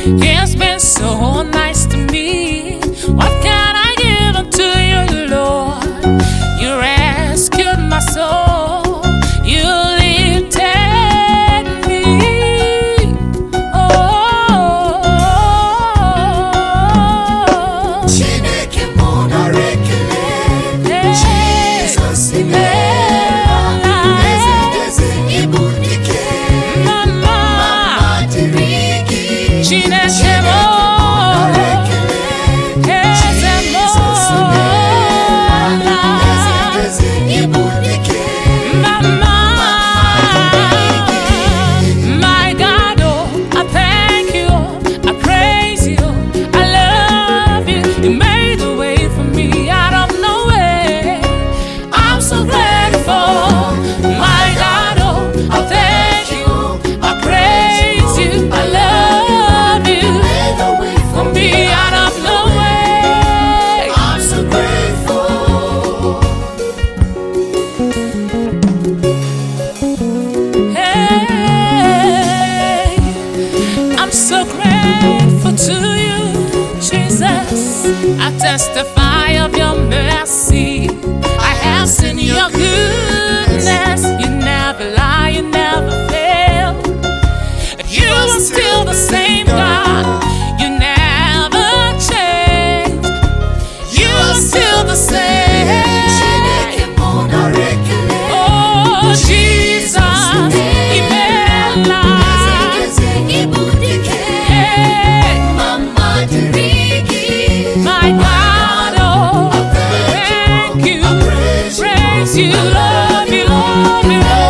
It's been so nice to me. What can I give unto you, Lord? You rescued my soul. You lifted me. Oh, Chineke mụ nara ekele, Jesus imeela, eze eze ịbụ dike, mama dịrị gị. Chineke mụ nara ekele, Jesus imeela, eze eze ịbụ dike, Mama, my God, oh, I thank you, I praise you, I love you. You made a way for me out of nowhere. I'm so grateful, my God, oh, I thank you, I praise you, I love you. made a way For me out of nowhere. I'm so grateful. Hey, I'm so grateful to you, Jesus. I testify of your mercy. I have seen your goodness. You never lie, you never fail. You are still the same God. You never change. You are still the same. Chineke mụ nara ekele, Oh, Jesus, Imela. eze ịbụ dike, Hey, mama dịrị gị. my God, oh, thank you, praise you, love you, love you, love you.